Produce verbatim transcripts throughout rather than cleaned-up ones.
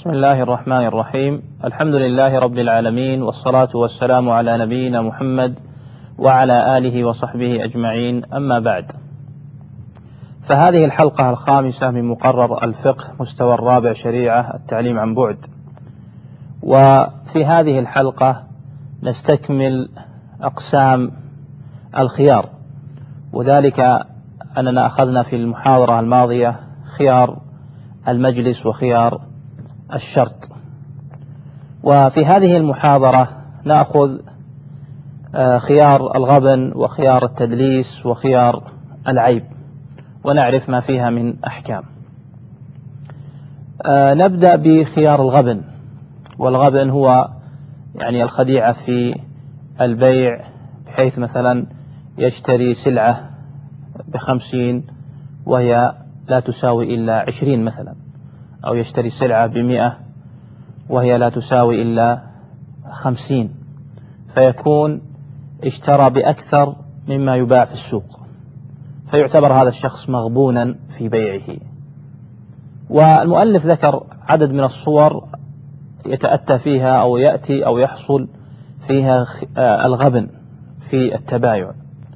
بسم الله الرحمن الرحيم. الحمد لله رب العالمين، والصلاة والسلام على نبينا محمد وعلى آله وصحبه أجمعين، أما بعد. فهذه الحلقة الخامسة من مقرر الفقه مستوى الرابع شريعة التعليم عن بعد. وفي هذه الحلقة نستكمل أقسام الخيار، وذلك أننا أخذنا في المحاضرة الماضية خيار المجلس وخيار الشرط. وفي هذه المحاضرة نأخذ خيار الغبن وخيار التدليس وخيار العيب، ونعرف ما فيها من أحكام. نبدأ بخيار الغبن. والغبن هو يعني الخديعة في البيع، بحيث مثلا يشتري سلعة بخمسين وهي لا تساوي إلا عشرين مثلا، أو يشتري سلعة بمئة وهي لا تساوي إلا خمسين، فيكون اشترى بأكثر مما يباع في السوق، فيعتبر هذا الشخص مغبونا في بيعه. والمؤلف ذكر عدد من الصور يتأتى فيها أو يأتي أو يحصل فيها الغبن في التبايع.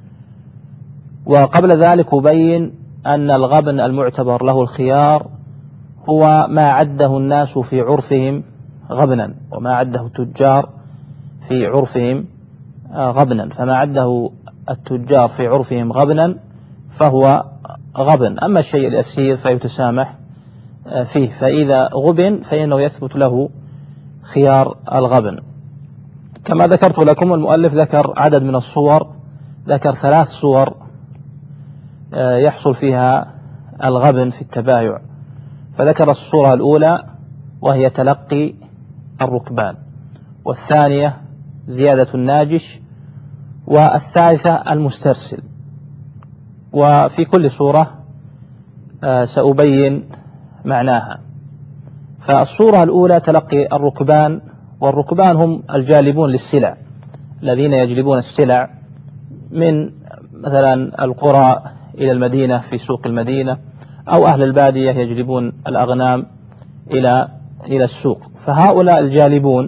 وقبل ذلك أبين أن الغبن المعتبر له الخيار هو ما عده الناس في عرفهم غبنا، وما عده التجار في عرفهم غبنا. فما عده التجار في عرفهم غبنا فهو غبن، أما الشيء اليسير فيتسامح فيه. فإذا غبن فإنه يثبت له خيار الغبن. كما ذكرت لكم، المؤلف ذكر عدد من الصور، ذكر ثلاث صور يحصل فيها الغبن في التبايع. فذكر الصورة الأولى وهي تلقي الركبان، والثانية زيادة الناجش، والثالثة المسترسل. وفي كل صورة سأبين معناها. فالصورة الأولى تلقي الركبان، والركبان هم الجالبون للسلع، الذين يجلبون السلع من مثلا القرى إلى المدينة في سوق المدينة، أو أهل البادية يجلبون الأغنام إلى إلى السوق. فهؤلاء الجالبون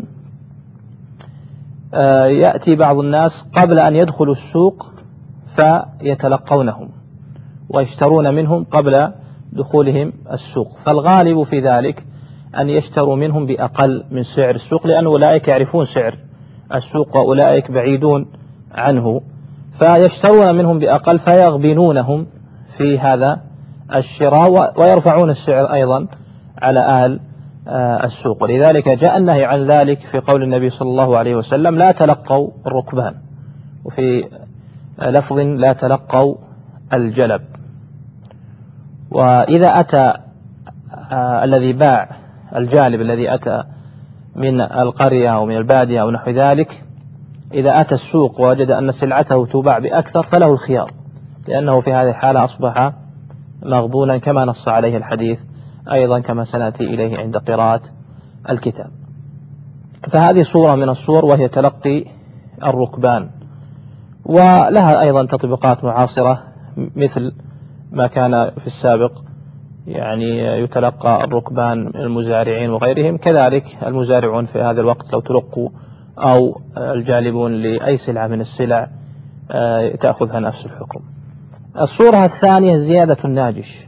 يأتي بعض الناس قبل أن يدخلوا السوق فيتلقونهم ويشترون منهم قبل دخولهم السوق. فالغالب في ذلك أن يشتروا منهم بأقل من سعر السوق، لأن أولئك يعرفون سعر السوق وأولئك بعيدون عنه، فيشترون منهم بأقل فيغبنونهم في هذا الشراء ويرفعون السعر أيضا على أهل السوق. ولذلك جاء النهي عن ذلك في قول النبي صلى الله عليه وسلم: لا تلقوا الركبان، وفي لفظ: لا تلقوا الجلب. وإذا أتى الذي باع الجالب الذي أتى من القرية أو من البادية أو نحو ذلك، إذا أتى السوق ووجد أن سلعته تباع بأكثر فله الخيار، لأنه في هذه الحالة أصبح مغبونا، كما نص عليه الحديث أيضا، كما سنأتي إليه عند قراءة الكتاب. فهذه صورة من الصور وهي تلقي الركبان، ولها أيضا تطبيقات معاصرة مثل ما كان في السابق، يعني يتلقى الركبان من المزارعين وغيرهم، كذلك المزارعون في هذا الوقت لو تلقوا، أو الجالبون لأي سلعة من السلع تأخذها نفس الحكم. الصورة الثانية زيادة الناجش.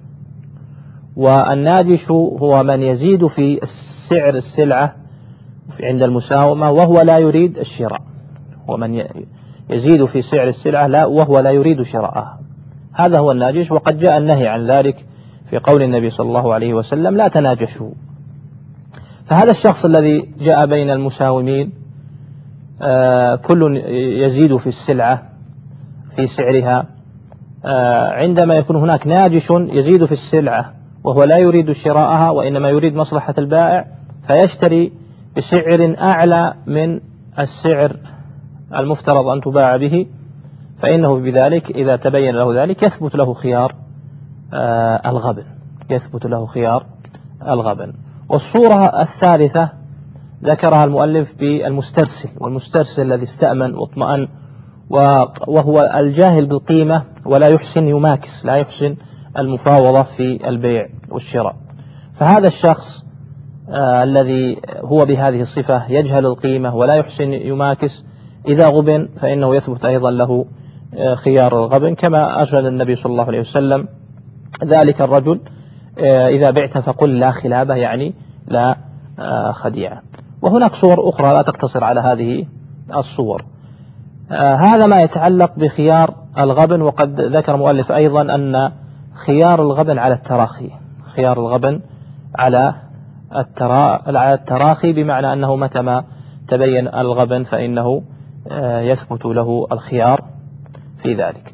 والناجش هو من يزيد في سعر السلعة عند المساومة وهو لا يريد الشراء، ومن يزيد في سعر السلعة لا وهو لا يريد شراءها، هذا هو الناجش. وقد جاء النهي عن ذلك في قول النبي صلى الله عليه وسلم: لا تناجشوا. فهذا الشخص الذي جاء بين المساومين آه كل يزيد في السلعة في سعرها، آه عندما يكون هناك ناجش يزيد في السلعة وهو لا يريد شراءها وإنما يريد مصلحة البائع، فيشتري بسعر أعلى من السعر المفترض أن تباع به، فإنه بذلك إذا تبين له ذلك يثبت له خيار آه الغبن، يثبت له خيار الغبن. والصورة الثالثة ذكرها المؤلف بالمسترسل. والمسترسل الذي استأمن واطمأن، وهو الجاهل بالقيمة ولا يحسن يماكس، لا يحسن المفاوضة في البيع والشراء. فهذا الشخص آه الذي هو بهذه الصفة يجهل القيمة ولا يحسن يماكس، إذا غبن فإنه يثبت أيضا له آه خيار الغبن، كما أرشد النبي صلى الله عليه وسلم ذلك الرجل آه إذا بعت فقل لا خلابة، يعني لا آه خديعة. وهناك صور أخرى لا تقتصر على هذه الصور. آه هذا ما يتعلق بخيار الغبن. وقد ذكر المؤلف أيضا أن خيار الغبن على التراخي، خيار الغبن على على التراخي، بمعنى أنه متى ما تبين الغبن فإنه يثبت له الخيار في ذلك.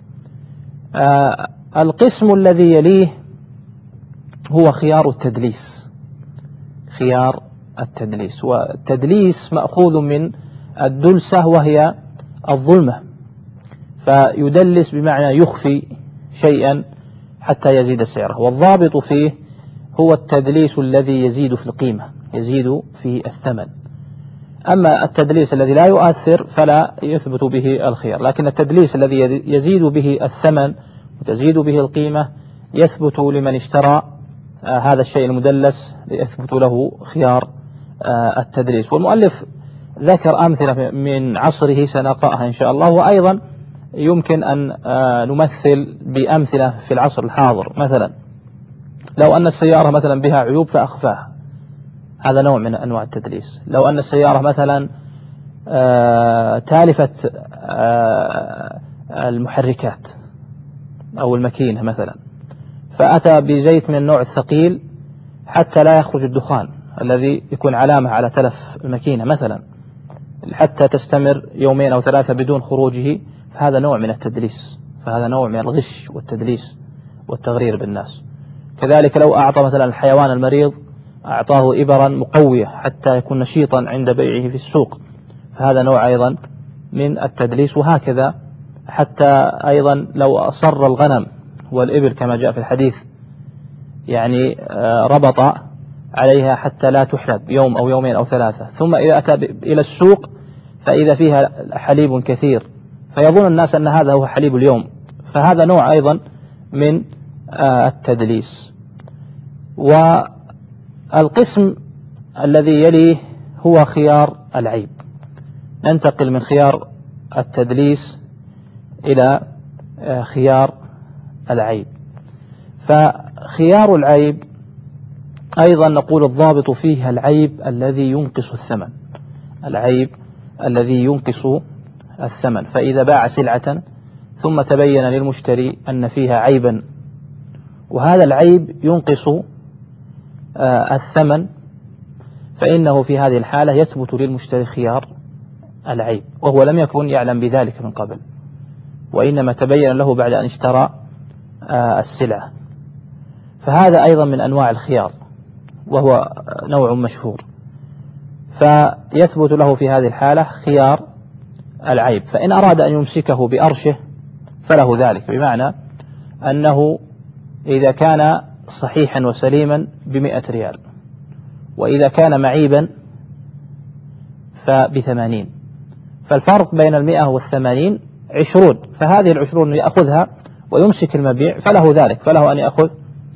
القسم الذي يليه هو خيار التدليس، خيار التدليس. والتدليس مأخوذ من الدلسة وهي الظلمة، فيدلس بمعنى يخفي شيئا حتى يزيد سعره. والضابط فيه هو التدليس الذي يزيد في القيمة، يزيد في الثمن. أما التدليس الذي لا يؤثر فلا يثبت به الخيار، لكن التدليس الذي يزيد به الثمن وتزيد به القيمة يثبت لمن اشترى آه هذا الشيء المدلس، يثبت له خيار آه التدليس. والمؤلف ذكر أمثلة من عصره سنقرأها إن شاء الله، وأيضا يمكن أن آه نمثل بأمثلة في العصر الحاضر. مثلا لو أن السيارة مثلا بها عيوب فأخفاها، هذا نوع من أنواع التدليس. لو أن السيارة مثلا آه تالفة آه المحركات أو الماكينة مثلا، فأتى بزيت من النوع الثقيل حتى لا يخرج الدخان الذي يكون علامة على تلف الماكينة مثلا، حتى تستمر يومين أو ثلاثة بدون خروجه، فهذا نوع من التدليس، فهذا نوع من الغش والتدليس والتغرير بالناس. كذلك لو أعطى مثلا الحيوان المريض أعطاه إبرا مقوية حتى يكون نشيطا عند بيعه في السوق، فهذا نوع أيضا من التدليس. وهكذا حتى أيضا لو أصر الغنم والإبل كما جاء في الحديث، يعني ربط عليها حتى لا تحلب يوم أو يومين أو ثلاثة، ثم إذا أتى إلى السوق فإذا فيها حليب كثير فيظن الناس أن هذا هو حليب اليوم، فهذا نوع أيضا من التدليس. والقسم الذي يليه هو خيار العيب. ننتقل من خيار التدليس إلى خيار العيب. فخيار العيب أيضا نقول الضابط فيه العيب الذي ينقص الثمن، العيب الذي ينقص الثمن. فإذا باع سلعة ثم تبين للمشتري أن فيها عيبا وهذا العيب ينقص الثمن، فإنه في هذه الحالة يثبت للمشتري خيار العيب، وهو لم يكن يعلم بذلك من قبل، وإنما تبين له بعد أن اشترى السلعة. فهذا أيضا من أنواع الخيار وهو نوع مشهور، فيثبت له في هذه الحالة خيار العيب. فإن أراد أن يمسكه بأرشه فله ذلك، بمعنى أنه إذا كان صحيحا وسليما بمئة ريال، وإذا كان معيبا فبثمانين، فالفرق بين المئة والثمانين عشرون، فهذه العشرون يأخذها ويمسك المبيع فله ذلك، فله أن يأخذ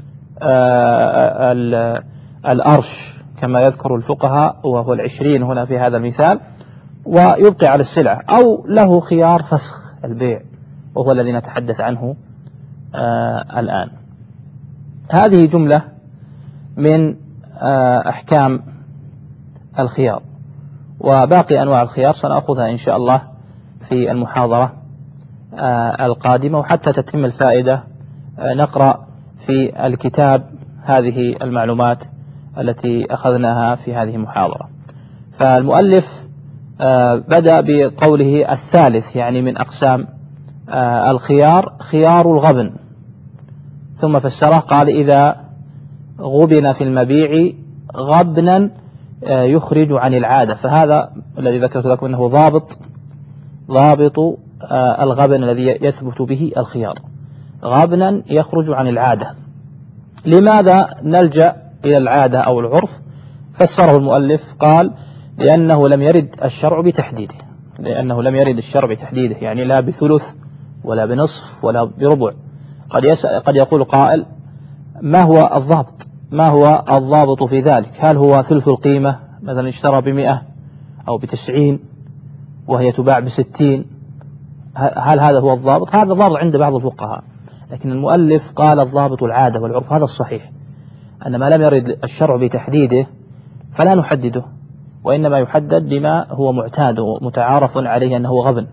الأرش كما يذكر الفقهاء وهو العشرين هنا في هذا المثال، ويبقي على السلعة، أو له خيار فسخ البيع وهو الذي نتحدث عنه آه الآن. هذه جملة من آه أحكام الخيار، وباقي أنواع الخيار سنأخذها إن شاء الله في المحاضرة آه القادمة. وحتى تتم الفائدة آه نقرأ في الكتاب هذه المعلومات التي أخذناها في هذه المحاضرة. فالمؤلف آه بدأ بقوله الثالث، يعني من أقسام آه الخيار خيار الغبن، ثم فسره قال إذا غبن في المبيع غبنا آه يخرج عن العادة. فهذا الذي ذكرت لكم أنه ضابط ضابط آه الغبن الذي يثبت به الخيار، غبنا يخرج عن العادة. لماذا نلجأ إلى العادة أو العرف؟ فسره المؤلف قال لأنه لم يرد الشرع بتحديده، لأنه لم يرد الشرع بتحديده، يعني لا بثلث ولا بنصف ولا بربع. قد, قد يقول قائل ما هو الضابط؟ ما هو الضابط في ذلك؟ هل هو ثلث القيمة، مثلا اشترى بمئة أو بتسعين وهي تباع بستين، هل هذا هو الضابط؟ هذا ضابط عند بعض الفقهاء، لكن المؤلف قال الضابط العادة والعرف. هذا الصحيح، أن ما لم يرد الشرع بتحديده فلا نحدده، وإنما يحدد بما هو معتاد ومتعارف عليه أنه غبن،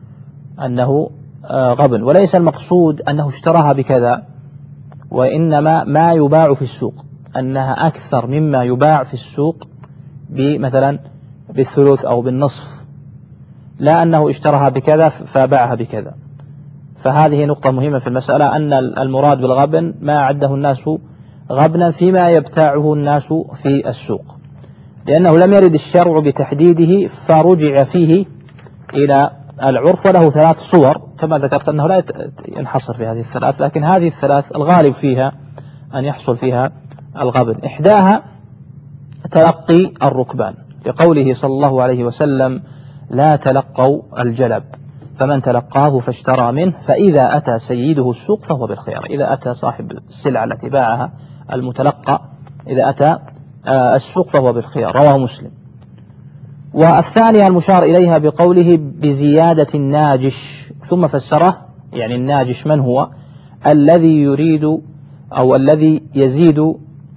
أنه غبن، وليس المقصود أنه اشتراها بكذا، وإنما ما يباع في السوق، أنها أكثر مما يباع في السوق بمثلا بالثلث أو بالنصف، لا أنه اشتراها بكذا فباعها بكذا. فهذه نقطة مهمة في المسألة، أن المراد بالغبن ما عده الناس غبنا فيما يبتاعه الناس في السوق، لأنه لم يرد الشرع بتحديده فرجع فيه إلى العرف. وله ثلاث صور كما ذكرت، أنه لا ينحصر في هذه الثلاث، لكن هذه الثلاث الغالب فيها أن يحصل فيها الغبن. إحداها تلقي الركبان، لقوله صلى الله عليه وسلم: لا تلقوا الجلب، فمن تلقاه فاشترى منه فإذا أتى سيده السوق فهو بالخيار. إذا أتى صاحب السلعة التي باعها المتلقى، إذا أتى السوق فهو بالخيار، رواه مسلم. والثانية المشار إليها بقوله بزيادة الناجش، ثم فسره، يعني الناجش من هو؟ الذي يريد أو الذي يزيد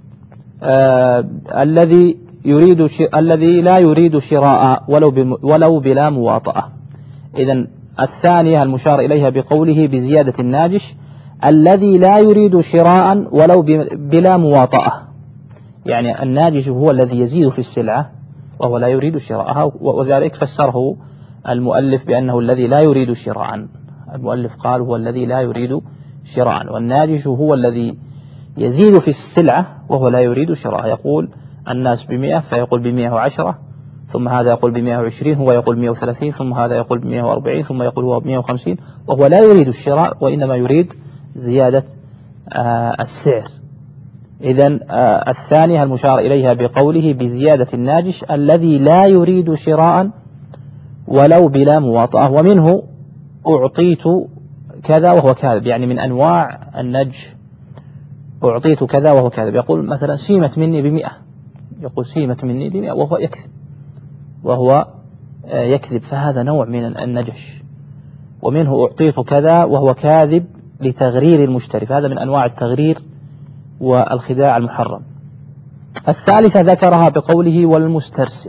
آه الذي يريد ش... الذي لا يريد شراء ولو بم... ولو بلا مواطأة. إذن الثانية المشار إليها بقوله بزيادة الناجش الذي لا يريد شراء ولو ب... بلا مواطأة، يعني الناجش هو الذي يزيد في السلعة وهو لا يريد شراءها، وذلك فسره المؤلف بأنه الذي لا يريد شراء. المؤلف قال هو الذي لا يريد شراء، والناجش هو الذي يزيد في السلعة وهو لا يريد شراء. يقول الناس بمئة فيقول بمئة وعشرة، ثم هذا يقول بمئة وعشرين، هو يقول بمئة وثلاثين، ثم هذا يقول بمئة وأربعين، ثم يقول هو بمئة وخمسين، وهو لا يريد الشراء وإنما يريد زيادة آه السعر. إذن آه الثانية المشار إليها بقوله بزيادة الناجش الذي لا يريد شراء ولو بلا مواطأة. ومنه أعطيت كذا وهو كاذب، يعني من أنواع النجش أعطيت كذا وهو كاذب. يقول مثلا سيمت مني بمئة، يقول سيمت مني بمئة وهو يكذب، وهو يكذب، فهذا نوع من النجش. ومنه أعطيت كذا وهو كاذب لتغرير المشتري، فهذا من أنواع التغرير والخداع المحرم. الثالثة ذكرها بقوله والمسترسل،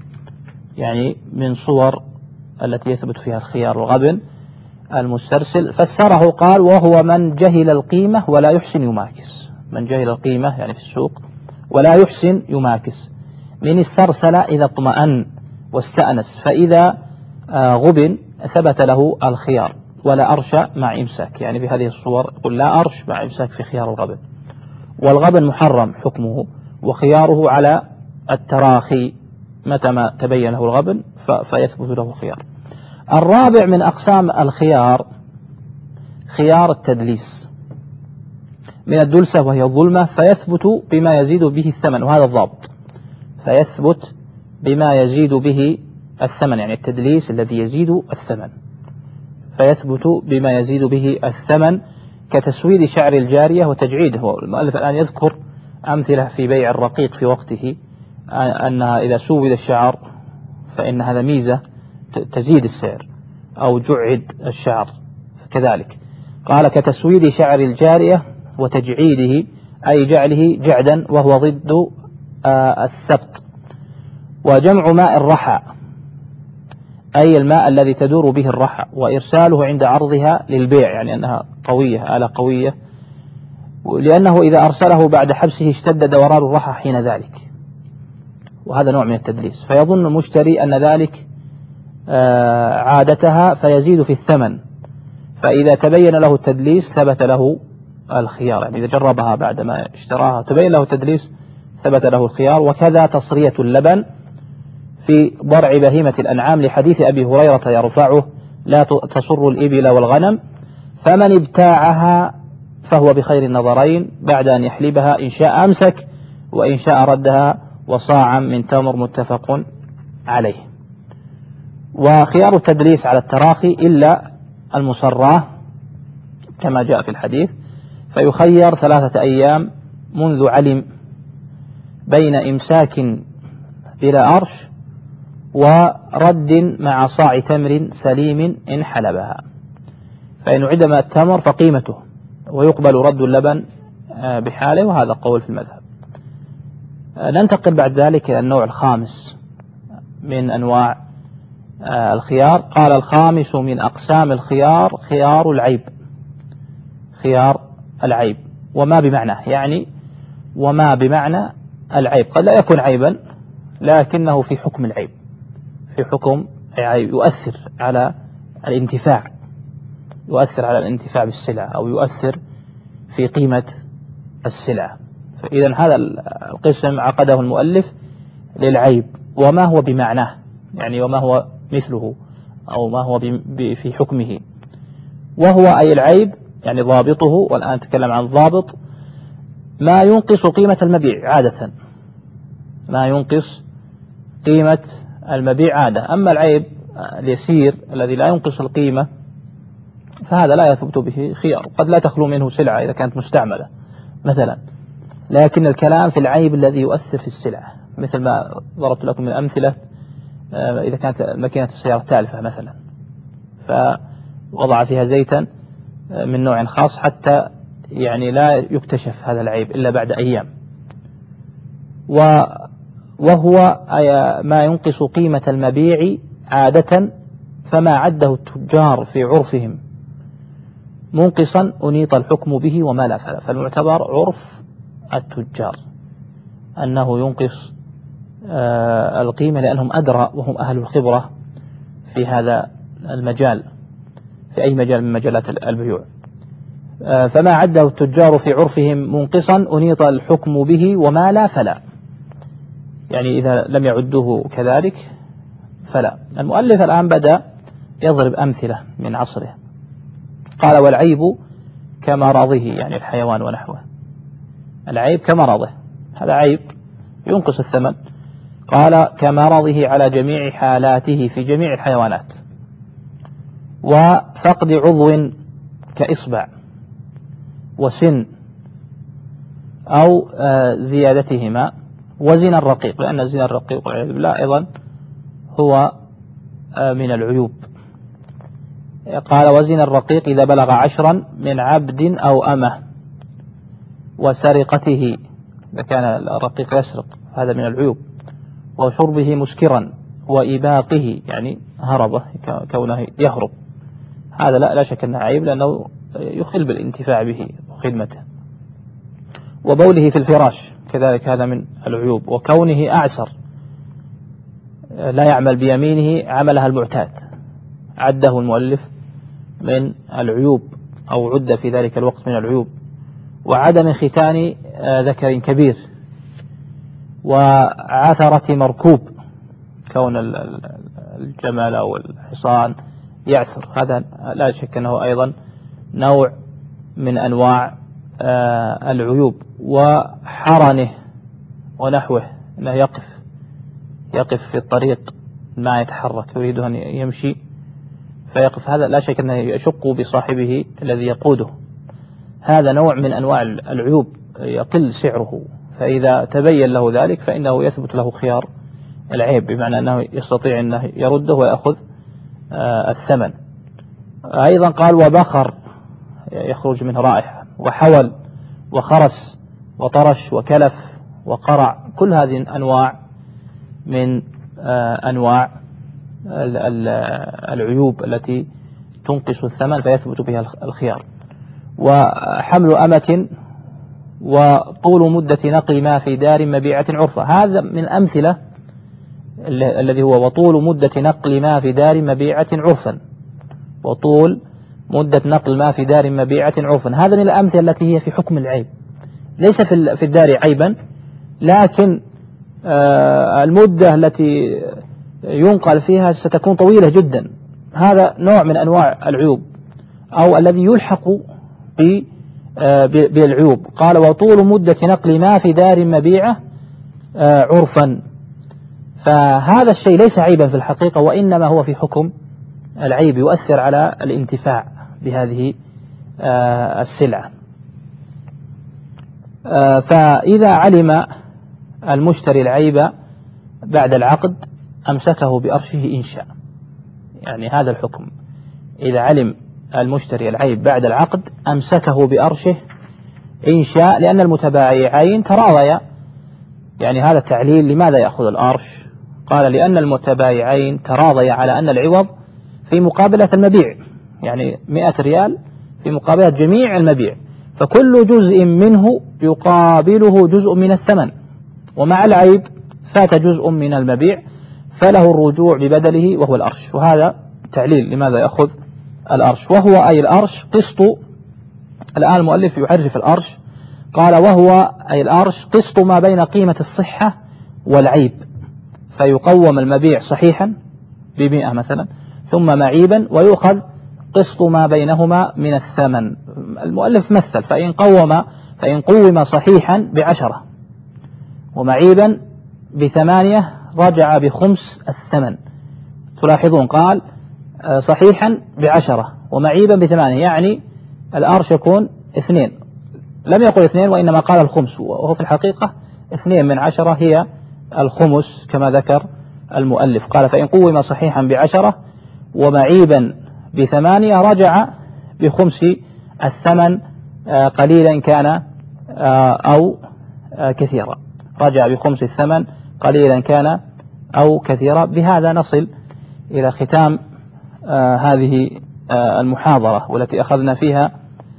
يعني من صور التي يثبت فيها الخيار والغبن المسترسل. فسره قال وهو من جهل القيمة ولا يحسن يماكس. من جهل القيمة يعني في السوق ولا يحسن يماكس. من استرسل إذا اطمأن واستأنس، فإذا غبن ثبت له الخيار ولا أرش مع إمساك، يعني في هذه الصور يقول لا أرش مع إمساك في خيار الغبن. والغبن محرم حكمه، وخياره على التراخي، متى ما تبين له الغبن فيثبت له الخيار. الرابع من أقسام الخيار خيار التدليس من الدلسة وهي الظلمة، فيثبت بما يزيد به الثمن، وهذا الضابط، فيثبت بما يزيد به الثمن، يعني التدليس الذي يزيد الثمن، فيثبت بما يزيد به الثمن كتسويد شعر الجارية وتجعيده. المؤلف الآن يذكر أمثلة في بيع الرقيق في وقته، أنها إذا سود الشعر فإن هذا ميزة تزيد السعر، أو جعد الشعر كذلك. قال كتسويد شعر الجارية وتجعيده، أي جعله جعدا وهو ضد السبط. وجمع ماء الرحى، أي الماء الذي تدور به الرحى، وإرساله عند عرضها للبيع، يعني أنها قوية، آلة قوية، لأنه إذا أرسله بعد حبسه اشتد دوران الرحى حين ذلك، وهذا نوع من التدليس. فيظن المشتري أن ذلك عادتها فيزيد في الثمن، فإذا تبين له التدليس ثبت له الخيار، يعني إذا جربها بعدما اشتراها تبين له التدليس ثبت له الخيار. وكذا تصرية اللبن في ضرع بهيمة الأنعام، لحديث أبي هريرة يرفعه لا تصر الإبل والغنم، فمن ابتاعها فهو بخير النظرين بعد أن يحلبها، إن شاء أمسك وإن شاء ردها، وصاعا من تمر، متفق عليه. وخيار التدليس على التراخي إلا المصراه كما جاء في الحديث، فيخير ثلاثة أيام منذ علم بين إمساك بلا أرش ورد مع صاع تمر سليم إن حلبها. فإن عدم التمر فقيمته، ويقبل رد اللبن بحاله، وهذا قول في المذهب. ننتقل بعد ذلك إلى النوع الخامس من أنواع الخيار. قال: الخامس من أقسام الخيار خيار العيب. خيار العيب وما بمعنى، يعني وما بمعنى العيب قد لا يكون عيبا لكنه في حكم العيب، في حكم عيب يؤثر على الانتفاع، يؤثر على الانتفاع بالسلعة أو يؤثر في قيمة السلعة. فإذا هذا القسم عقده المؤلف للعيب وما هو بمعناه، يعني وما هو مثله أو ما هو في حكمه. وهو أي العيب يعني ضابطه، والآن نتكلم عن ضابط، ما ينقص قيمة المبيع عادة، ما ينقص قيمة المبيع عادة. أما العيب اليسير الذي لا ينقص القيمة فهذا لا يثبت به خيار، قد لا تخلو منه سلعة إذا كانت مستعملة مثلا، لكن الكلام في العيب الذي يؤثر في السلعة، مثل ما ضربت لكم من أمثلة، إذا كانت ماكينة السيارة تالفة مثلا فوضع فيها زيتا من نوع خاص حتى يعني لا يكتشف هذا العيب إلا بعد أيام، وهو ما ينقص قيمة المبيع عادة، فما عده التجار في عرفهم منقصا أنيط الحكم به وما لا فلا. فالمعتبر عرف التجار أنه ينقص القيمة لأنهم أدرى وهم أهل الخبرة في هذا المجال، في أي مجال من مجالات البيوع. فما عده التجار في عرفهم منقصا أنيط الحكم به وما لا فلا، يعني إذا لم يعدوه كذلك فلا. المؤلف الآن بدأ يضرب أمثلة من عصره. قال: والعيب كمرضه، يعني الحيوان ونحوه. العيب كمرضه، هذا عيب ينقص الثمن. قال: كمرضه على جميع حالاته في جميع الحيوانات، وفقد عضو كإصبع وسن أو زيادتهما، وزنا الرقيق، لأن زنا الرقيق والعياذ بالله أيضا هو من العيوب. قال: وزنا الرقيق إذا بلغ عشرا من عبد أو أمه، وسرقته إذا كان الرقيق يسرق هذا من العيوب، وشربه مسكرا، وإباقه يعني هربه كونه يهرب، هذا لا, لا شك أنه عيب لأنه يخل بالانتفاع به وخدمته. وبوله في الفراش كذلك هذا من العيوب، وكونه أعسر لا يعمل بيمينه عملها المعتاد، عده المؤلف من العيوب أو عد في ذلك الوقت من العيوب. وعدم ختان ذكر كبير، وعثرة مركوب، كون الجمل أو الحصان يعثر، هذا لا شك أنه أيضا نوع من أنواع العيوب. وحرنه ونحوه، أنه يقف يقف في الطريق ما يتحرك، يريد أن يمشي فيقف، هذا لا شك أنه يشق بصاحبه الذي يقوده، هذا نوع من أنواع العيوب يقل سعره، فإذا تبين له ذلك فإنه يثبت له خيار العيب، بمعنى أنه يستطيع أنه يرده ويأخذ الثمن. أيضا قال: وبخر يخرج منه رائحة، وحول، وخرس، وطرش، وكلف، وقرع، كل هذه أنواع من أنواع العيوب التي تنقص الثمن فيثبت بها الخيار. وحمل أمة، وطول مدة نقل ما في دار مبيعة عرفة، هذا من أمثلة الذي هو وطول مدة نقل ما في دار مبيعة عرفا، وطول مدة نقل ما في دار مبيعة عرفا، هذا من الأمثلة التي هي في حكم العيب، ليس في الدار عيبا، لكن المدة التي ينقل فيها ستكون طويلة جدا، هذا نوع من أنواع العيوب أو الذي يلحق بالعيوب. قال: وطول مدة نقل ما في دار مبيعة عرفا، فهذا الشيء ليس عيبا في الحقيقة، وإنما هو في حكم العيب، يؤثر على الانتفاع بهذه السلعة. فإذا علم المشتري العيب بعد العقد أمسكه بأرشه إن شاء. يعني هذا الحكم، إذا علم المشتري العيب بعد العقد أمسكه بأرشه إن شاء، لأن المتبايعين تراضيا. يعني هذا التعليل لماذا يأخذ الأرش؟ قال لأن المتبايعين تراضيا على أن العوض في مقابلة المبيع، يعني مئة ريال في مقابلة جميع المبيع، فكل جزء منه يقابله جزء من الثمن، ومع العيب فات جزء من المبيع فله الرجوع ببدله وهو الأرش. وهذا تعليل لماذا يأخذ الأرش. وهو أي الأرش قسط. الآن المؤلف يعرف الأرش، قال وهو أي الأرش قسط ما بين قيمة الصحة والعيب، فيقوم المبيع صحيحا بمئة مثلا ثم معيبا ويؤخذ قسط ما بينهما من الثمن. المؤلف مثل، فإن قوم فإن قوم صحيحا بعشرة ومعيبا بثمانية رجع بخمس الثمن. تلاحظون قال صحيحا بعشرة ومعيبا بثمانية، يعني الأرش يكون اثنين، لم يقل اثنين وإنما قال الخمس، وهو في الحقيقة اثنين من عشرة هي الخمس كما ذكر المؤلف. قال فإن قوم صحيحا بعشرة ومعيبا بثمانية رجع بخمس الثمن قليلا كان أو كثيرا، رجع بخمس الثمن قليلا كان أو كثيرا. بهذا نصل إلى ختام هذه المحاضرة، والتي أخذنا فيها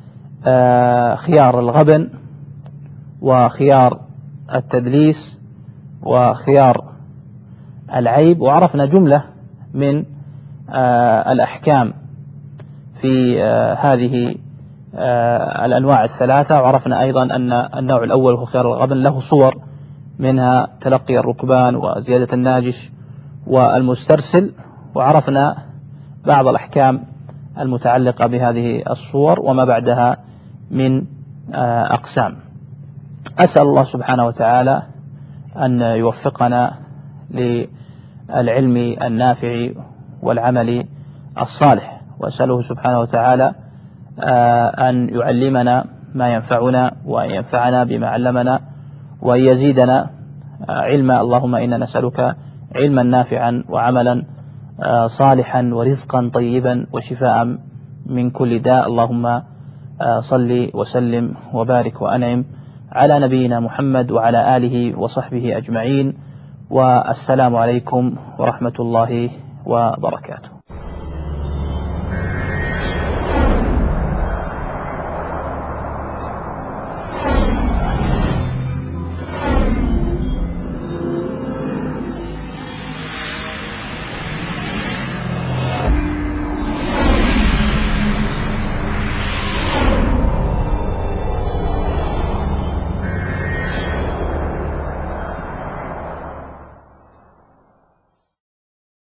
خيار الغبن وخيار التدليس وخيار العيب، وعرفنا جملة من الأحكام في هذه الأنواع الثلاثة. وعرفنا أيضا أن النوع الأول هو خيار الغبن له صور، منها تلقي الركبان وزيادة الناجش والمسترسل. وعرفنا بعض الأحكام المتعلقة بهذه الصور وما بعدها من أقسام. أسأل الله سبحانه وتعالى أن يوفقنا للعلم النافع والعمل الصالح، وأسأله سبحانه وتعالى أن يعلمنا ما ينفعنا وأن ينفعنا بما علمنا وأن يزيدنا علما. اللهم إنا نسألك علما نافعا وعملا صالحا ورزقا طيبا وشفاء من كل داء. اللهم صل وسلم وبارك وأنعم على نبينا محمد وعلى آله وصحبه أجمعين، والسلام عليكم ورحمة الله وبركاته.